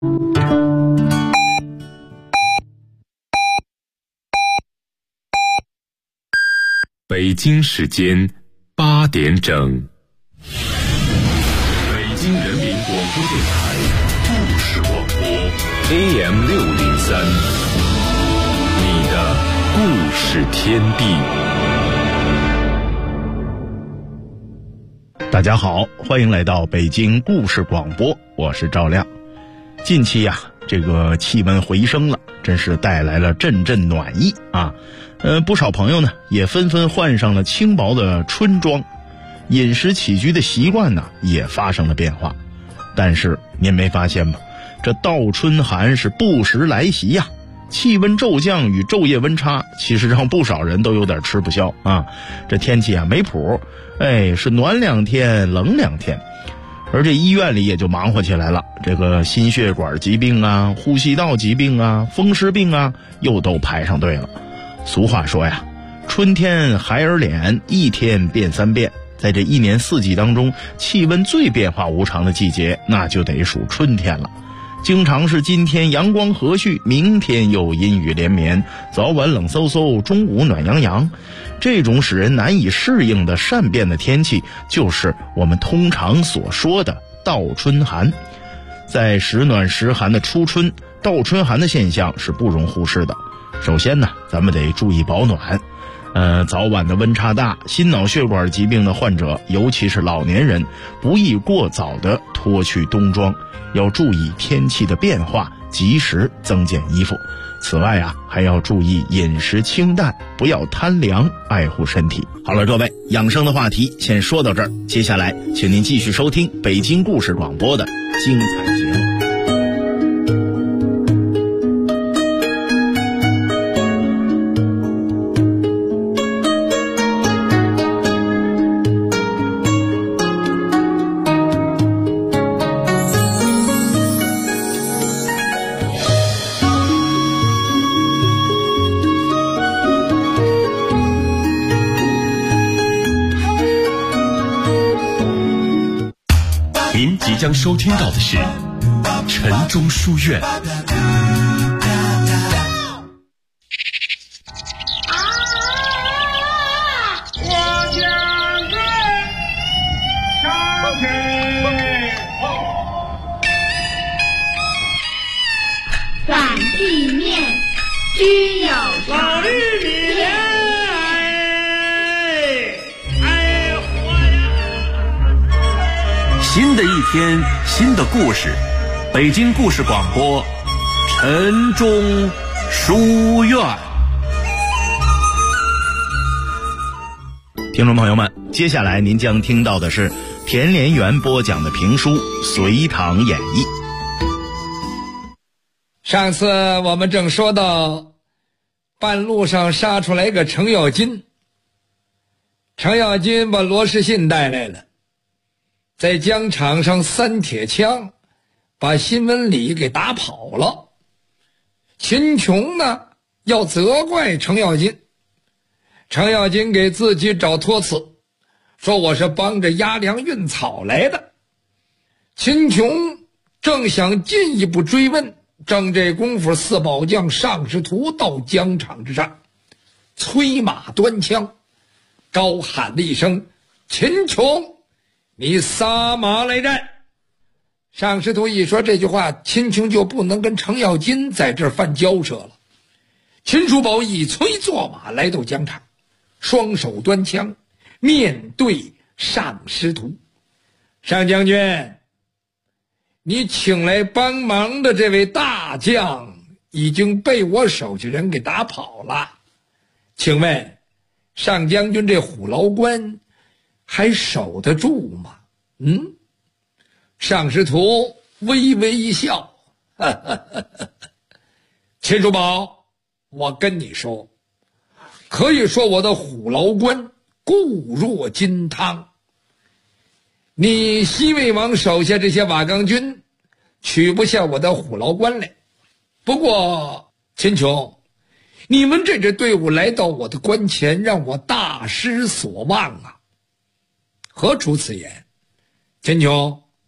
北京时间8点整，北京人民广播电台故事广播 AM603，你的故事天地。 大家好，欢迎来到北京故事广播，我是赵亮。近期这个气温回升了，真是带来了阵阵暖意啊。不少朋友呢也纷纷换上了轻薄的春装，饮食起居的习惯呢也发生了变化。但是您没发现吗？这倒春寒是不时来袭呀，气温骤降与昼夜温差，其实让不少人都有点吃不消啊。这天气没谱，是暖2天冷2天。而这医院里也就忙活起来了，这个心血管疾病啊、呼吸道疾病啊、风湿病啊，又都排上队了。俗话说呀，春天孩儿脸，一天变3变。在这一年四季当中，气温最变化无常的季节，那就得数春天了。经常是今天阳光和煦，明天又阴雨连绵，早晚冷飕飕，中午暖洋洋。这种使人难以适应的善变的天气，就是我们通常所说的倒春寒。在时暖时寒的初春，倒春寒的现象是不容忽视的。首先呢，咱们得注意保暖。早晚的温差大，心脑血管疾病的患者，尤其是老年人，不宜过早的脱去冬装，要注意天气的变化，及时增减衣服。此外还要注意饮食清淡，不要贪凉，爱护身体。好了，各位，养生的话题先说到这儿，接下来请您继续收听北京故事广播的精彩节目。 您即将收听到的是晨钟书院。 反地面居有常。 新的一天，新的故事，北京故事广播晨钟书院。 听众朋友们，接下来您将听到的是田连元播讲的评书《隋唐演义》。 上次我们正说到半路上杀出来一个程咬金，程咬金把罗士信带来了，在疆场上3铁枪把辛文礼给打跑了。秦琼呢要责怪程咬金，程咬金给自己找托词，说我是帮着押粮运草来的。秦琼正想进一步追问，正这功夫，4宝将尚师徒到疆场之上，催马端枪，高喊了一声：秦琼，你撒马来战！尚师徒一说这句话，秦琼就不能跟程咬金在这儿犯交涉了。秦叔宝一催坐马来到疆场，双手端枪，面对尚师徒：尚将军，你请来帮忙的这位大将已经被我手下人给打跑了，请问尚将军这虎牢关还守得住吗？尚师徒微微一笑，秦叔宝，我跟你说，可以说我的虎牢关固若金汤。你西魏王手下这些瓦岗军取不下我的虎牢关来。不过秦琼，你们这支队伍来到我的关前，让我大失所望啊。何出此言？秦琼，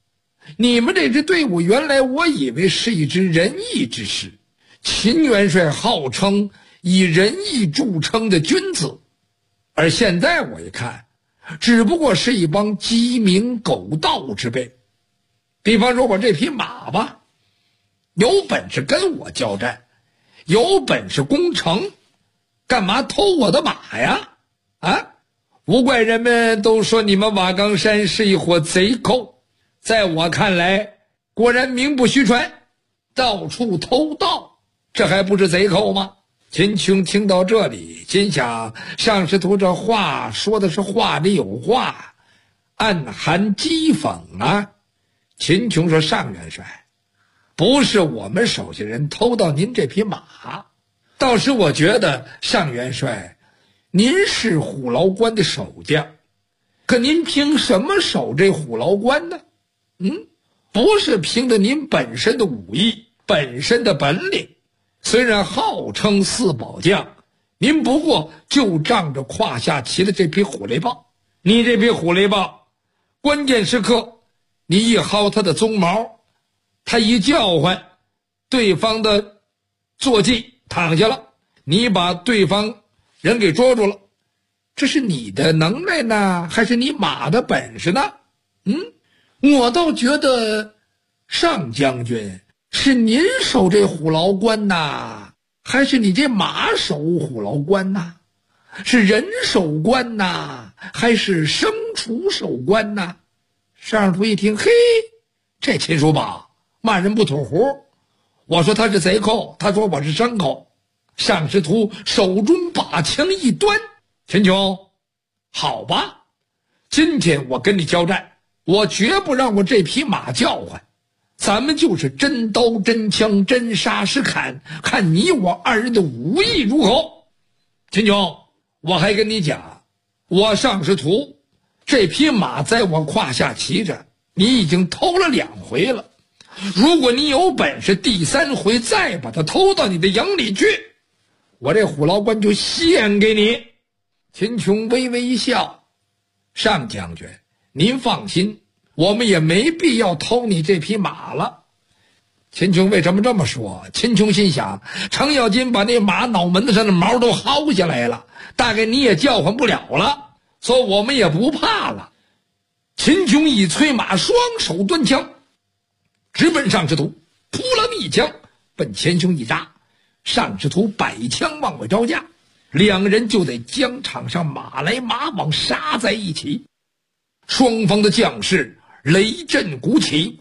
你们这支队伍原来我以为是一支仁义之师，秦元帅号称以仁义著称的君子，而现在我一看，只不过是一帮鸡鸣狗盗之辈。比方说我这匹马吧，有本事跟我交战，有本事攻城，干嘛偷我的马呀？啊，无怪人们都说你们瓦岗山是一伙贼寇，在我看来，果然名不虚传，到处偷盗，这还不是贼寇吗？秦琼听到这里，心想上师徒这话说的是话里有话，暗含讥讽啊。秦琼说，上元帅，不是我们手下人偷到您这匹马，倒是我觉得上元帅您是虎牢关的守将，可您凭什么守这虎牢关呢？不是凭着您本身的武艺，本身的本领，虽然号称四宝将，您不过就仗着胯下骑的这匹虎雷豹。你这匹虎雷豹，关键时刻你一薅它的鬃毛，它一叫唤，对方的坐骑躺下了，你把对方人给捉住了，这是你的能耐呢，还是你马的本事呢？我倒觉得上将军是您守这虎牢关呐，还是你这马守虎牢关呐？是人守关呐，还是牲畜守关呐？上师徒一听，嘿，这秦叔宝骂人不吐胡，我说他是贼寇，他说我是牲口。上师徒手中把枪一端，秦琼，好吧，今天我跟你交战，我绝不让我这匹马叫唤，咱们就是真刀真枪真杀实砍，看你我二人的武艺如何。秦琼，我还跟你讲，我上师徒这匹马在我胯下骑着，你已经偷了2回了，如果你有本事第3回再把它偷到你的营里去，我这虎牢关就献给你。秦琼微微一笑，上将军您放心，我们也没必要偷你这匹马了。秦琼为什么这么说？秦琼心想，程咬金把那马脑门子上的毛都薅下来了，大概你也叫唤不了了，所以我们也不怕了。秦琼一催马，双手端枪直奔上师徒，扑棱一枪奔前胸一扎，上师徒摆枪往外招架，两人就在疆场上马来马往杀在一起。双方的将士雷震鼓起，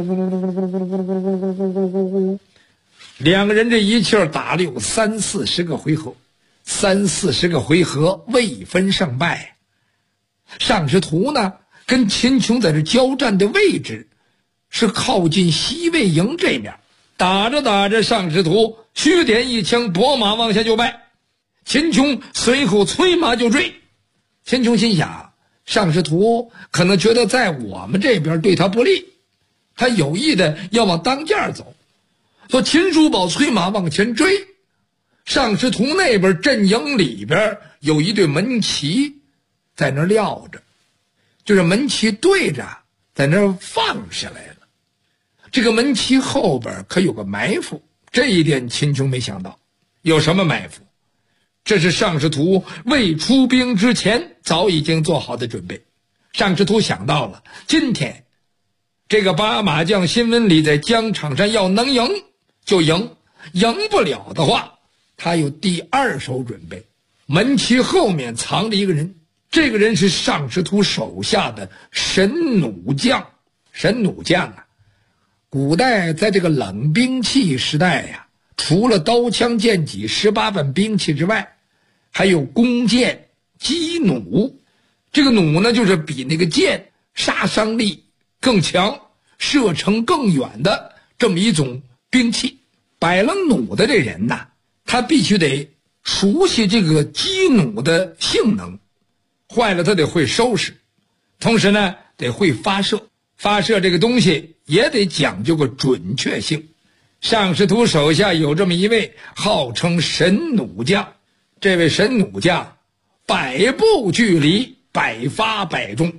两个人这一气儿打了有30-40个回合，30-40个回合未分胜败。上师徒呢跟秦琼在这交战的位置是靠近西魏营这面，打着打着，上师徒虚点一枪，拨马往下就败。秦琼随后催马就追。秦琼心想，上师徒可能觉得在我们这边对他不利，他有意的要往当间走，说秦叔宝催马往前追。上师徒那边阵营里边有一对门旗在那撂着，就是门旗对着在那放下来了。这个门旗后边可有个埋伏，这一点秦琼没想到。有什么埋伏？这是上师徒未出兵之前早已经做好的准备。上师徒想到了，今天这个八马将辛文礼在疆场上要能赢就赢，赢不了的话他有第2手准备。门旗后面藏着一个人，这个人是上师徒手下的神弩将。神弩将啊，古代在这个冷兵器时代呀，除了刀枪剑戟18万兵器之外，还有弓箭机弩。这个弩呢，就是比那个箭杀伤力更强，射程更远的这么一种兵器。摆了弩的这人呐，他必须得熟悉这个机弩的性能，坏了他得会收拾，同时呢得会发射，发射这个东西也得讲究个准确性。上师徒手下有这么一位号称神弩将，这位神弩将100步距离100发100中，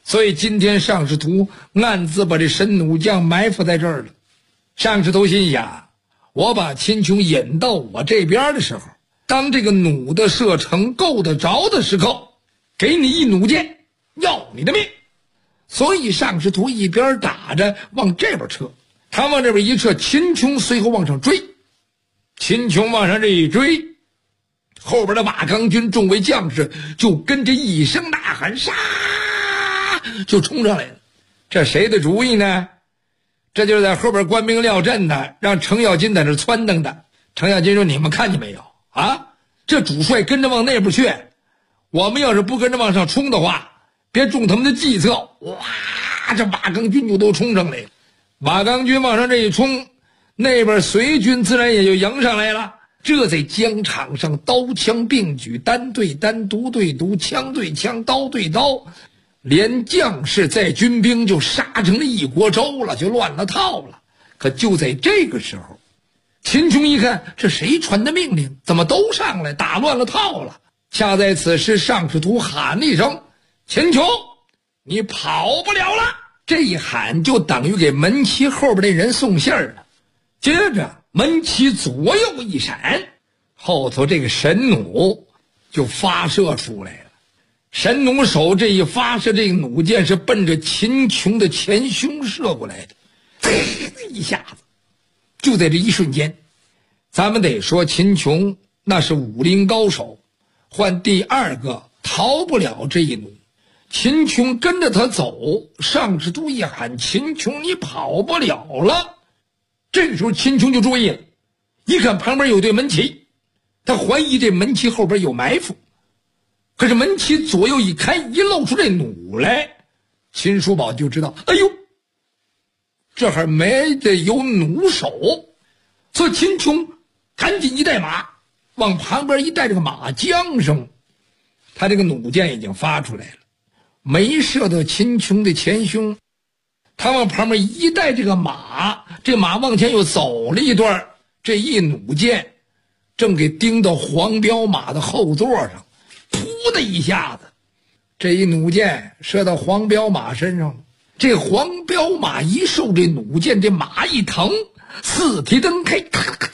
所以今天尚士图暗自把这神弩将埋伏在这儿了。尚士图心想，我把秦琼引到我这边的时候，当这个弩的射程够得着的时候，给你一弩箭，要你的命。所以尚士图一边打着往这边撤，他往这边一撤，秦琼随后往上追。秦琼往上这一追，后边的马刚军众位将士就跟着一声呐喊，杀，就冲上来了。这谁的主意呢？这就是在后边官兵撂阵的，让程咬金在这撺掇的。程咬金说，你们看见没有啊？这主帅跟着往那边去，我们要是不跟着往上冲的话，别中他们的计策。哇，这马刚军就都冲上来了。马刚军往上这一冲，那边隋军自然也就迎上来了。这在疆场上刀枪并举，单对单，独对独，枪对枪，刀对刀，连将士在军兵就杀成了一锅粥了，就乱了套了。可就在这个时候，秦琼一看，这谁传的命令？怎么都上来，打乱了套了？恰在此时，尚士图喊了一声：“秦琼，你跑不了了！”这一喊就等于给门旗后边的人送信儿了。接着门旗左右一闪，后头这个神弩就发射出来了。神弩手这一发射，这个弩箭是奔着秦琼的前胸射过来的，一下子就在这一瞬间。咱们得说秦琼那是武林高手，换第二个逃不了这一弩。秦琼跟着他走，尚士图一喊：“秦琼，你跑不了了！”这个时候秦琼就注意了，一看旁边有对门旗，他怀疑这门旗后边有埋伏。可是门旗左右一开，一露出这弩来，秦叔宝就知道，哎呦，这还没得有弩手。所以秦琼赶紧一带马，往旁边一带，这个马缰绳，他这个弩箭已经发出来了，没射到秦琼的前胸。他往旁边一带这个马，这马往前又走了一段，这一弩箭正给钉到黄骠马的后座上，噗的一下子，这一弩箭射到黄骠马身上了。这黄骠马一受这弩箭，这马一疼，四蹄蹬开，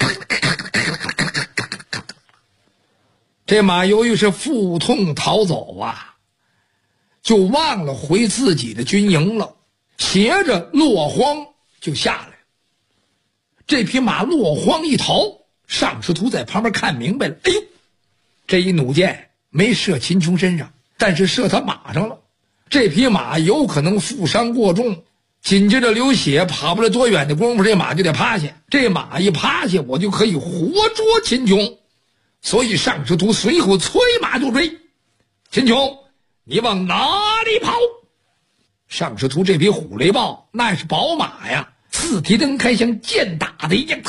这马由于是腹痛逃走啊，就忘了回自己的军营了，斜着落荒就下来了。这匹马落荒一逃，尚士图在旁边看明白了，哎呦，这一弩箭没射秦琼身上，但是射他马上了。这匹马有可能负伤过重，紧接着流血，跑不了多远的功夫，这马就得趴下。这马一趴下，我就可以活捉秦琼。所以尚士图随后催马就追。秦琼，你往哪里跑？尚士图这匹虎雷豹那是宝马呀，四蹄蹬开，像箭打的一样，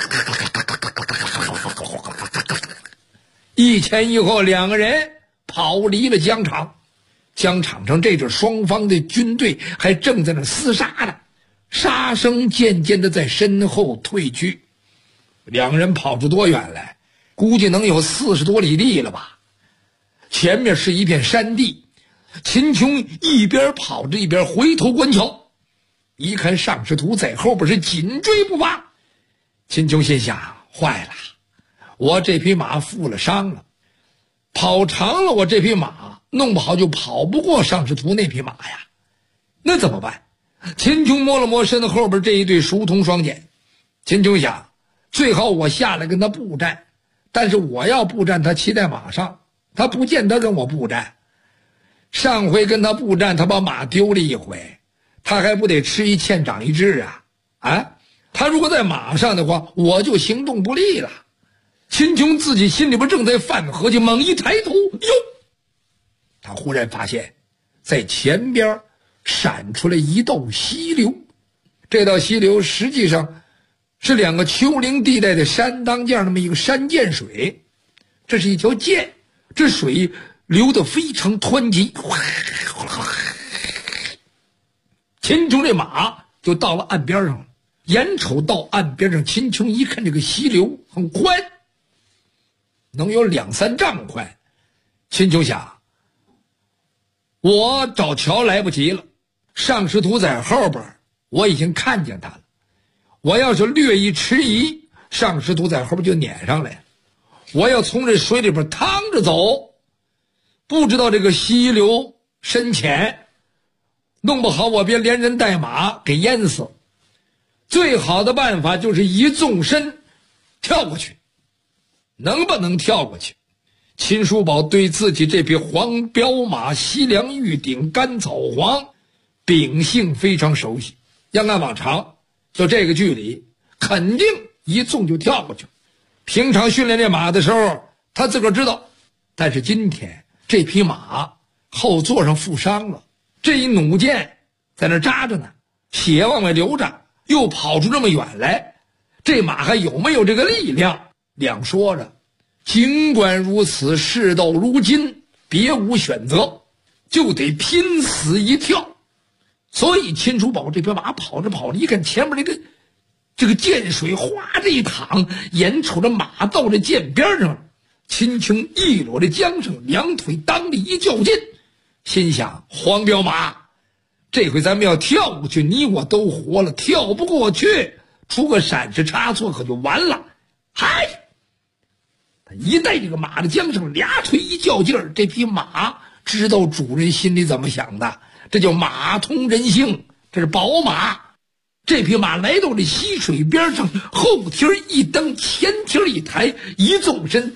一前一后，两个人跑离了疆场。疆场上这阵双方的军队还正在那厮杀呢，杀声渐渐的在身后退去。两人跑出多远来？估计能有40多里地了吧。前面是一片山地，秦琼一边跑着一边回头观瞧，一看尚士图在后边是紧追不放。秦琼心想，坏了，我这匹马负了伤了，跑长了我这匹马弄不好就跑不过尚士图那匹马呀，那怎么办？秦琼摸了摸身后边这一对熟铜双锏，秦琼想，最好我下来跟他布战，但是我要布战，他骑在马上，他不见得跟我布战。上回跟他布战，他把马丢了一回，他还不得吃一堑长一智啊？他如果在马上的话，我就行动不利了。秦琼自己心里边正在犯合计，猛一抬头，哟，他忽然发现在前边闪出来一道溪流。这道溪流实际上是两个丘陵地带的山当间那么一个山涧水，这是一条涧，这水流得非常湍急，秦琼这马就到了岸边上了。眼瞅到岸边上，秦琼一看这个溪流很宽，能有2-3丈宽。秦琼想，我找桥来不及了， 尚师徒在后边，我已经看见他了。我要是略一迟疑，尚师徒在后边就撵上来了。我要从这水里边趟着走，不知道这个溪流深浅，弄不好我别连人带马给淹死。最好的办法就是一纵身跳过去。能不能跳过去？秦叔宝对自己这匹黄骠马西凉玉顶甘草黄秉性非常熟悉，要按往常就这个距离肯定一纵就跳过去。平常训练这马的时候他自个儿知道，但是今天这匹马后座上负伤了，这一弩箭在那扎着呢，血往外流着，又跑出这么远来，这马还有没有这个力量两说着。尽管如此，事到如今别无选择，就得拼死一跳。所以秦叔宝这匹马跑着跑着，一看前面这个涧水哗这一淌，眼瞅着马到这涧边上，秦琼一裸的缰绳，两腿当力一较劲，心想黄骠马，这回咱们要跳过去，你我都活了，跳不过去出个闪失差错可就完了。嗨，他一带这个马的缰绳，俩腿一较劲儿，这匹马知道主人心里怎么想的，这叫马通人性，这是宝马。这匹马来到这溪水边上，后蹄一蹬，前蹄一抬，一纵身，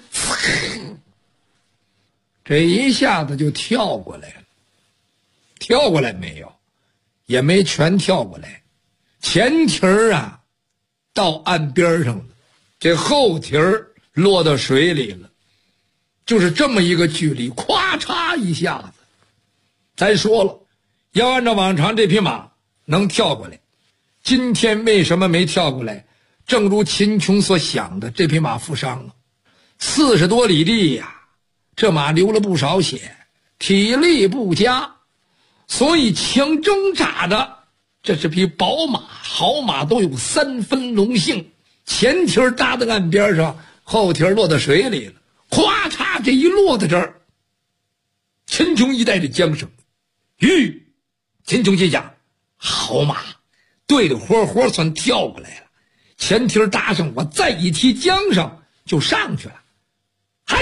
这一下子就跳过来了。跳过来没有？也没全跳过来，前蹄到岸边上了，这后蹄落到水里了，就是这么一个距离，咵嚓一下子。咱说了，要按照往常这匹马能跳过来，今天为什么没跳过来？正如秦琼所想的，这匹马负伤了，40多里地呀，这马流了不少血，体力不佳，所以强挣扎着。这是匹宝马，好马都有3分龙性，前蹄搭在岸边上，后蹄落到水里了，咵嚓，这一落在这儿，秦琼一带着缰绳，秦琼心想，好马，对着活算跳过来了，前蹄搭上，我再一提缰绳就上去了。嗨，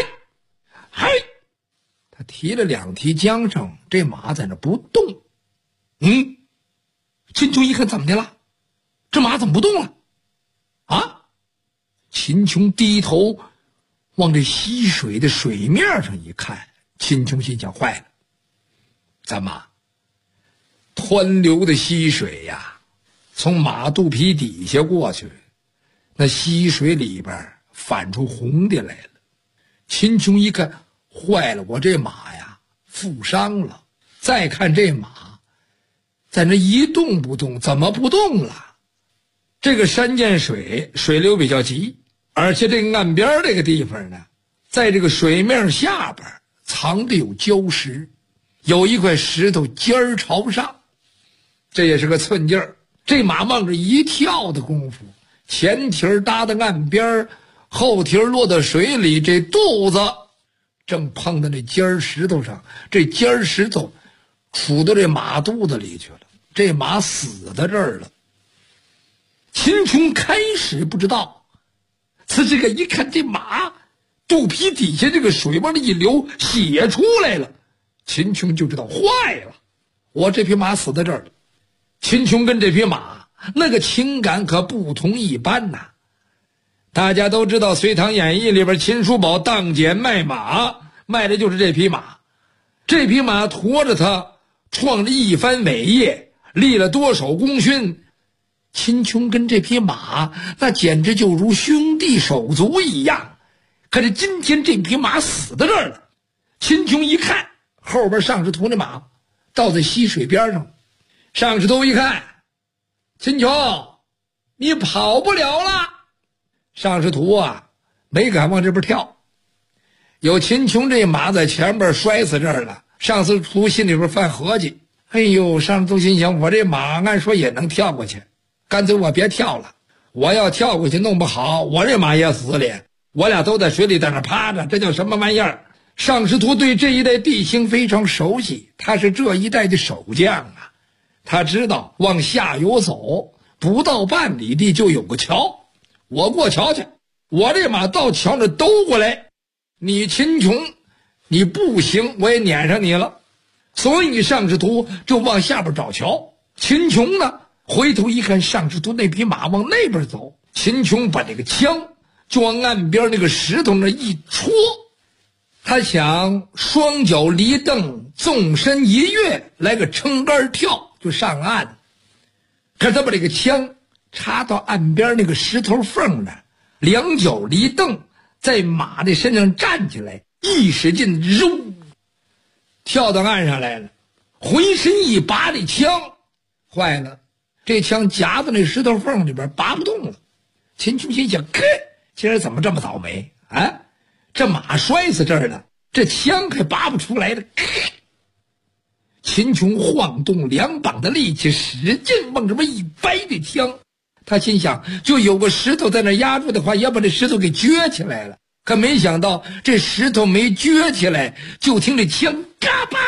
他提了2提缰绳，这马在那不动。秦琼一看，怎么的了？这马怎么不动了？啊！秦琼低头往这溪水的水面上一看，秦琼心想，坏了，咱马湍流的溪水呀，从马肚皮底下过去，那溪水里边反出红的来了。秦琼一看，坏了，我这马呀负伤了。再看这马在那一动不动，怎么不动了？这个山涧水流比较急，而且这个岸边这个地方呢，在这个水面下边藏着有礁石，有一块石头尖儿朝上，这也是个寸劲儿。这马往这一跳的功夫，前蹄搭到岸边，后蹄落到水里，这肚子正碰到那尖儿石头上，这尖儿石头杵到这马肚子里去了，这马死在这儿了。秦琼开始不知道，他这个一看这马肚皮底下这个水往那一流，血出来了，秦琼就知道坏了，我这匹马死在这儿了。秦琼跟这匹马那个情感可不同一般呐。大家都知道《隋唐演义》里边秦叔宝当捡卖马，卖的就是这匹马。这匹马驮着他创了一番伟业，立了多少功勋。秦琼跟这匹马那简直就如兄弟手足一样。可是今天这匹马死在这儿了，秦琼一看后边尚师徒那马倒在溪水边上，尚师徒一看，秦琼你跑不了了。尚师徒没敢往这边跳，有秦琼这马在前边摔死这儿了，尚师徒心里边犯合计，哎呦，尚师徒心想，我这马按说也能跳过去，干脆我别跳了，我要跳过去弄不好我这马也死了，我俩都在水里在那趴着，这叫什么玩意儿？尚师徒对这一带地形非常熟悉，他是这一带的守将啊， 他知道往下游走不到半里地就有个桥，我过桥去，我这马到桥那兜过来，你秦琼你不行，我也撵上你了。所以你上士图就往下边找桥。秦琼呢回头一看，上士图那匹马往那边走，秦琼把这个枪就往岸边那个石头那一戳，他想双脚离蹬，纵身一跃，来个撑杆跳就上岸。可是他把这个枪插到岸边那个石头缝那，两脚离蹬，在马的身上站起来，一使劲，肉跳到岸上来了，浑身一拔这枪，坏了，这枪夹在那石头缝里边拔不动了。秦琼心想，今儿怎么这么倒霉啊？这马摔死这儿了，这枪还拔不出来了。秦琼晃动两膀的力气，使劲往这么一掰这枪，他心想，就有个石头在那压住的话，也把这石头给撅起来了。可没想到这石头没撅起来，就听这枪嘎巴，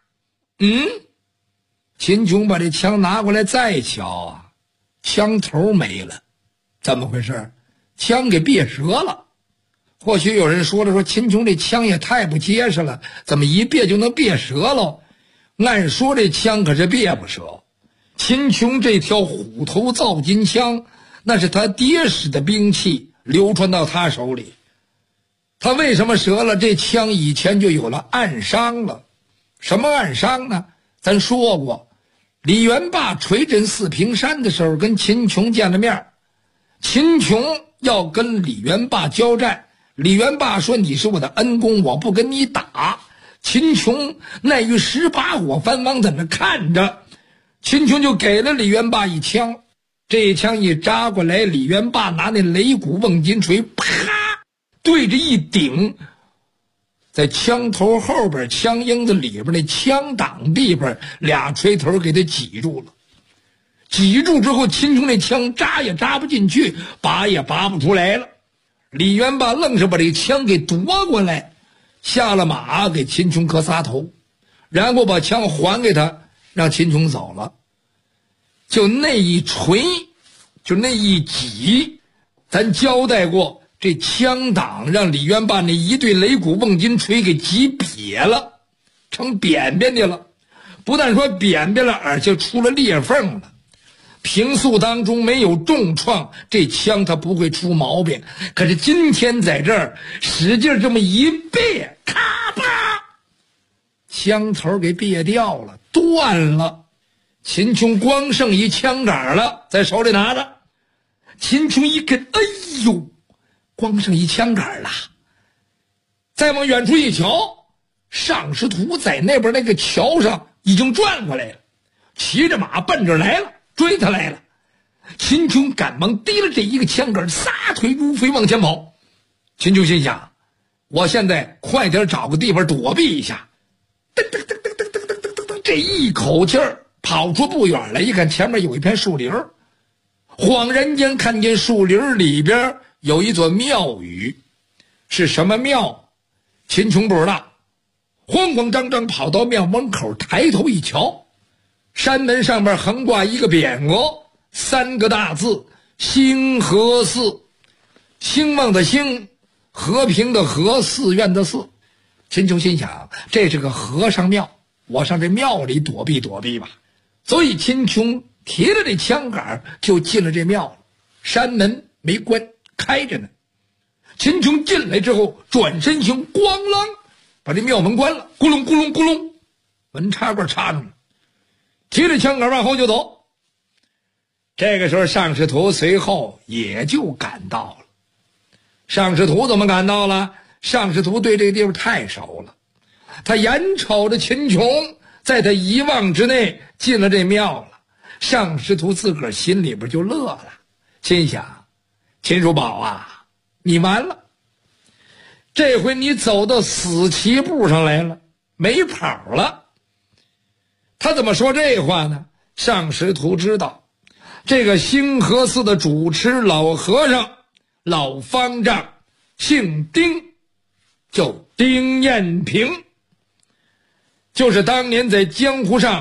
秦琼把这枪拿过来再瞧啊，枪头没了，怎么回事？枪给别折了。或许有人说了，说秦琼这枪也太不结实了，怎么一别就能别折了？按说这枪可是别不折，秦琼这条虎头造金枪，那是他爹使的兵器，流传到他手里。他为什么折了？这枪以前就有了暗伤了。什么暗伤呢？咱说过，李元霸锤镇四平山的时候跟秦琼见了面，秦琼要跟李元霸交战，李元霸说你是我的恩公，我不跟你打。秦琼耐于18火翻王在那看着，秦琼就给了李元霸一枪，这一枪一扎过来，李元霸拿那擂鼓瓮金锤啪对着一顶，在枪头后边枪缨子里边那枪挡地方俩锤头给他挤住了。挤住之后，秦琼那枪扎也扎不进去，拔也拔不出来了。李元霸愣是把这枪给夺过来，下了马给秦琼磕仨头，然后把枪还给他，让秦琼走了。就那一锤，就那一挤，咱交代过，这枪挡让李元霸那一对擂鼓瓮金锤给挤瘪了，成扁扁的了。不但说扁扁了，而且出了裂缝了。平素当中没有重创，这枪它不会出毛病。可是今天在这儿使劲这么一别，咔吧，枪头给别掉了，断了。秦琼光剩一枪杆了，在手里拿着。秦琼一看，哎呦，光剩一枪杆了。再往远处一瞧，上士图在那边那个桥上已经转过来了，骑着马奔着来了，追他来了。秦琼赶忙提了这一个枪杆，撒腿如飞往前跑。秦琼心想，我现在快点找个地方躲避一下。噔噔噔噔噔噔噔噔噔，这一口气儿跑出不远来，一看前面有一片树林，恍然间看见树林里边有一座庙宇。是什么庙？秦琼不知道。慌慌张张跑到庙门口，抬头一瞧，山门上面横挂一个匾额，3个大字：兴和寺。兴旺的兴，和平的和，寺院的寺。秦琼心想，这是个和尚庙，我上这庙里躲避躲避吧。所以秦琼提了这枪杆就进了这庙了。山门没关，开着呢。秦琼进来之后，转身行，咣啷把这庙门关了，咕隆咕隆咕隆，门插棍插上了，提着枪杆往后就走。这个时候上士图随后也就赶到了。上士图怎么赶到了？上士图对这个地方太熟了，他眼瞅着秦琼在他一望之内进了这庙了。上士图自个儿心里边就乐了，心想，秦叔宝啊，你完了，这回你走到死棋步上来了，没跑了。他怎么说这话呢？上士图知道，这个兴和寺的主持老和尚老方丈姓丁，叫丁彦平，就是当年在江湖上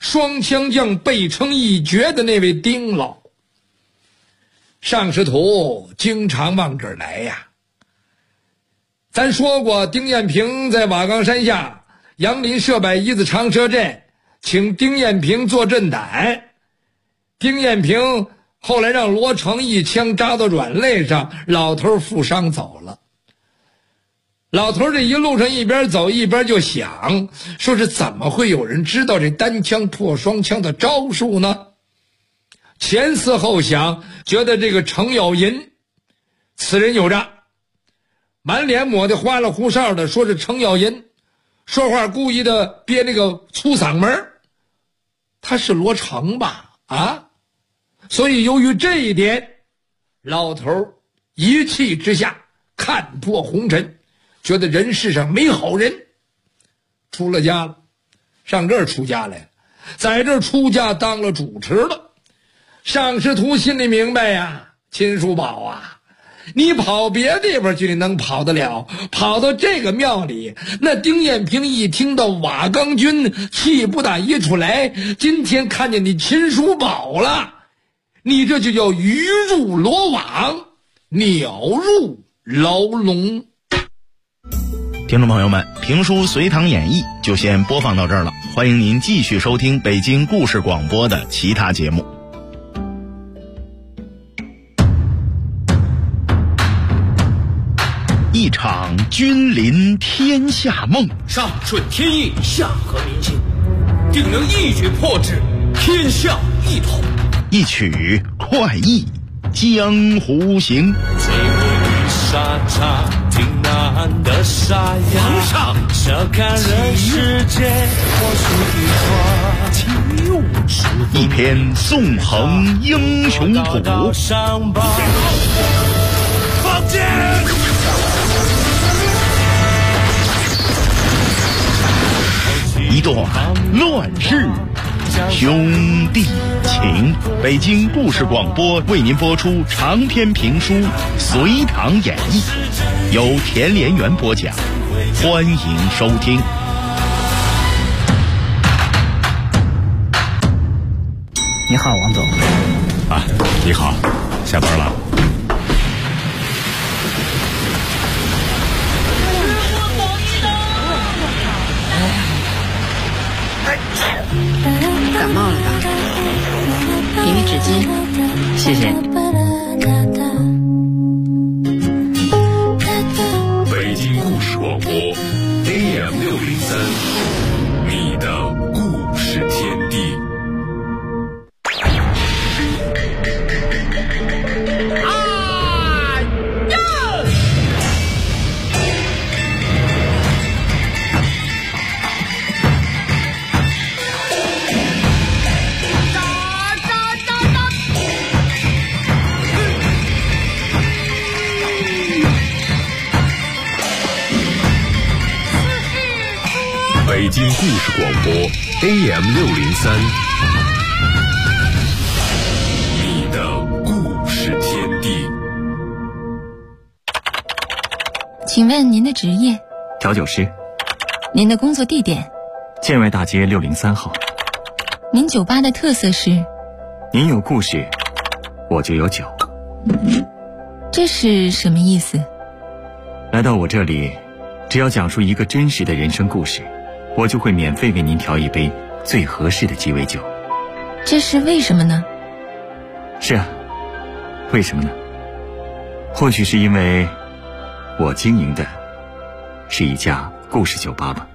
双枪将背成一绝的那位丁老。尚师徒经常往这儿来呀。咱说过，丁彦平在瓦岗山下杨林设摆一字长蛇阵，请丁彦平做阵胆。丁彦平后来让罗成一枪扎到软肋上，老头负伤走了。老头这一路上一边走一边就想，说是怎么会有人知道这单枪破双枪的招数呢？前思后想，觉得这个程咬银此人有诈，满脸抹得花里胡哨的，说是程咬银，说话故意的憋那个粗嗓门，他是罗成吧？啊，所以由于这一点，老头一气之下看破红尘，觉得人世上没好人，出了家了，上这儿出家来了，在这儿出家当了主持了。尚师徒心里明白呀，秦叔宝啊，你跑别地方去你能跑得了，跑到这个庙里，那丁彦平一听到瓦岗军，气不打一处来，今天看见你秦叔宝了，你这就叫鱼入罗网，鸟入牢笼。 听众朋友们，评书《隋唐演义》就先播放到这儿了，欢迎您继续收听北京故事广播的其他节目。一场君临天下梦， 上顺天意，下合民心，定能一举破之，天下一统。 一曲快意江湖行。 这位沙场挺难的沙哑， 皇上小看人世间或许一花， 一篇纵横英雄谱， 上报放箭。 一段乱世兄弟情。北京故事广播为您播出长篇评书《隋唐演义》，由田连元播讲，欢迎收听。 你好，王总。 啊，你好，下班了。 感冒了吧？给你纸巾， 谢谢。 北京故事广播 AM603，你的故事天地。北京故事广播 AM603，你的故事天地。 请问您的职业？ 调酒师。 您的工作地点？ 建外大街603号。 您酒吧的特色是？ 您有故事，我就有酒。 这是什么意思？ 来到我这里，只要讲述一个真实的人生故事，我就会免费为您调一杯最合适的鸡尾酒。 这是为什么呢？ 是啊，为什么呢？或许是因为我经营的是一家故事酒吧吧。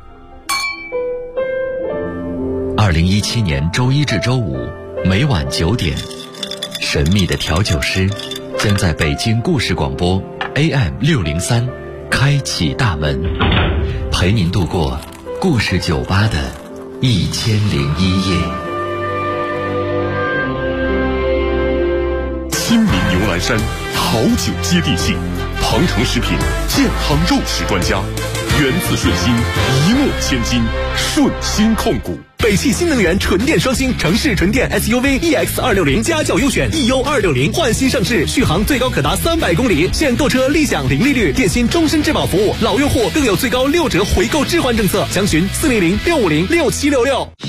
2017年周一至周五每晚9点，神秘的调酒师将在北京故事广播 AM603开启大门，陪您度过故事酒吧的1001夜。 亲民牛栏山好酒接地气，庞城食品健康肉食专家，源自顺心，一诺千金，顺心控股。 北汽新能源纯电双星城市纯电 SUV EX260家轿优选 EU260换新上市，续航最高可达300公里，现购车立享零利率，电信终身质保服务，老用户更有最高6折回购置换政策，详询400-650-6766。